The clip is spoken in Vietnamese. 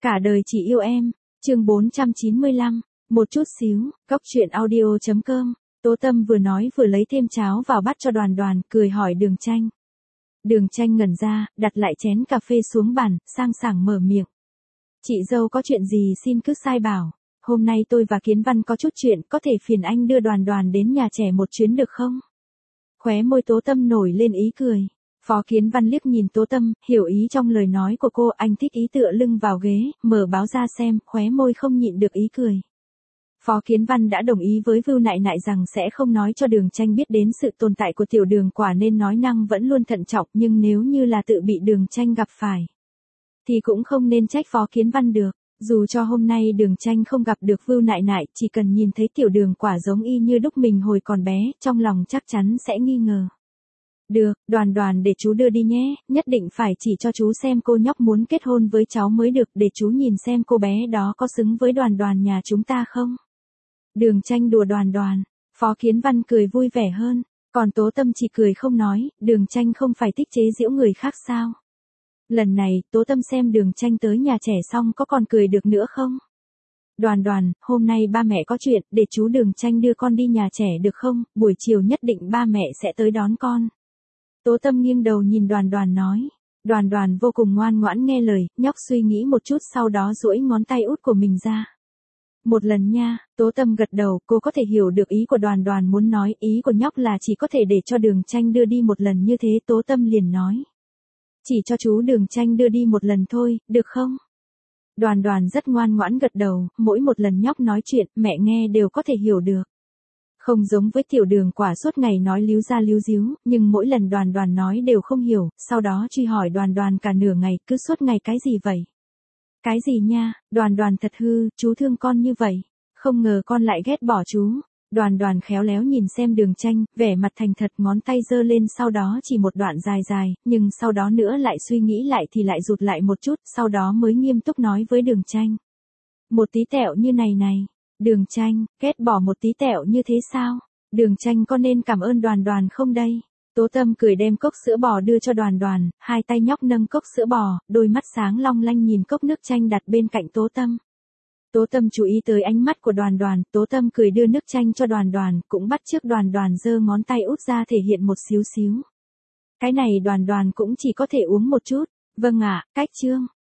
Cả đời chỉ yêu em, chương 495, một chút xíu, Cóc truyện audio.com. Tố Tâm vừa nói vừa lấy thêm cháo vào bát cho Đoàn Đoàn, cười hỏi Đường Tranh. Đường Tranh ngẩn ra, đặt lại chén cà phê xuống bàn, sang sảng mở miệng. Chị dâu có chuyện gì xin cứ sai bảo. Hôm nay tôi và Kiến Văn có chút chuyện, có thể phiền anh đưa Đoàn Đoàn đến nhà trẻ một chuyến được không? Khóe môi Tố Tâm nổi lên ý cười. Phó Kiến Văn liếc nhìn Tố Tâm, hiểu ý trong lời nói của cô, anh thích ý tựa lưng vào ghế, mở báo ra xem, khóe môi không nhịn được ý cười. Phó Kiến Văn đã đồng ý với Vưu Nại Nại rằng sẽ không nói cho Đường Tranh biết đến sự tồn tại của tiểu đường quả nên nói năng vẫn luôn thận trọng, nhưng nếu như là tự bị Đường Tranh gặp phải, thì cũng không nên trách Phó Kiến Văn được. Dù cho hôm nay Đường Tranh không gặp được Vưu Nại Nại, chỉ cần nhìn thấy tiểu đường quả giống y như đúc mình hồi còn bé, trong lòng chắc chắn sẽ nghi ngờ. Được, Đoàn Đoàn để chú đưa đi nhé, nhất định phải chỉ cho chú xem cô nhóc muốn kết hôn với cháu mới được, để chú nhìn xem cô bé đó có xứng với Đoàn Đoàn nhà chúng ta không. Đường Tranh đùa Đoàn Đoàn, Phó Kiến Văn cười vui vẻ hơn, còn Tố Tâm chỉ cười không nói, Đường Tranh không phải thích chế giễu người khác sao. Lần này, Tố Tâm xem Đường Tranh tới nhà trẻ xong có còn cười được nữa không? Đoàn Đoàn, hôm nay ba mẹ có chuyện, để chú Đường Tranh đưa con đi nhà trẻ được không, buổi chiều nhất định ba mẹ sẽ tới đón con. Tố Tâm nghiêng đầu nhìn Đoàn Đoàn nói. Đoàn Đoàn vô cùng ngoan ngoãn nghe lời, nhóc suy nghĩ một chút sau đó duỗi ngón tay út của mình ra. Một lần nha, Tố Tâm gật đầu, cô có thể hiểu được ý của Đoàn Đoàn muốn nói, ý của nhóc là chỉ có thể để cho Đường Tranh đưa đi một lần như thế, Tố Tâm liền nói. Chỉ cho chú Đường Tranh đưa đi một lần thôi, được không? Đoàn Đoàn rất ngoan ngoãn gật đầu, mỗi một lần nhóc nói chuyện, mẹ nghe đều có thể hiểu được. Không giống với tiểu đường quả suốt ngày nói líu ra líu díu, nhưng mỗi lần Đoàn Đoàn nói đều không hiểu, sau đó truy hỏi Đoàn Đoàn cả nửa ngày, cứ suốt ngày cái gì vậy? Cái gì nha, Đoàn Đoàn thật hư, chú thương con như vậy, không ngờ con lại ghét bỏ chú. Đoàn Đoàn khéo léo nhìn xem Đường Tranh, vẻ mặt thành thật, ngón tay giơ lên sau đó chỉ một đoạn dài dài, nhưng sau đó nữa lại suy nghĩ lại thì lại rụt lại một chút, sau đó mới nghiêm túc nói với Đường Tranh. Một tí tẹo như này này. Đường Tranh, ghét bỏ một tí tẹo như thế sao? Đường Tranh có nên cảm ơn Đoàn Đoàn không đây? Tố Tâm cười đem cốc sữa bò đưa cho Đoàn Đoàn, hai tay nhóc nâng cốc sữa bò, đôi mắt sáng long lanh nhìn cốc nước chanh đặt bên cạnh Tố Tâm. Tố Tâm chú ý tới ánh mắt của Đoàn Đoàn, Tố Tâm cười đưa nước chanh cho Đoàn Đoàn, cũng bắt chước Đoàn Đoàn giơ ngón tay út ra thể hiện một xíu xíu. Cái này Đoàn Đoàn cũng chỉ có thể uống một chút. Vâng ạ, cách chương.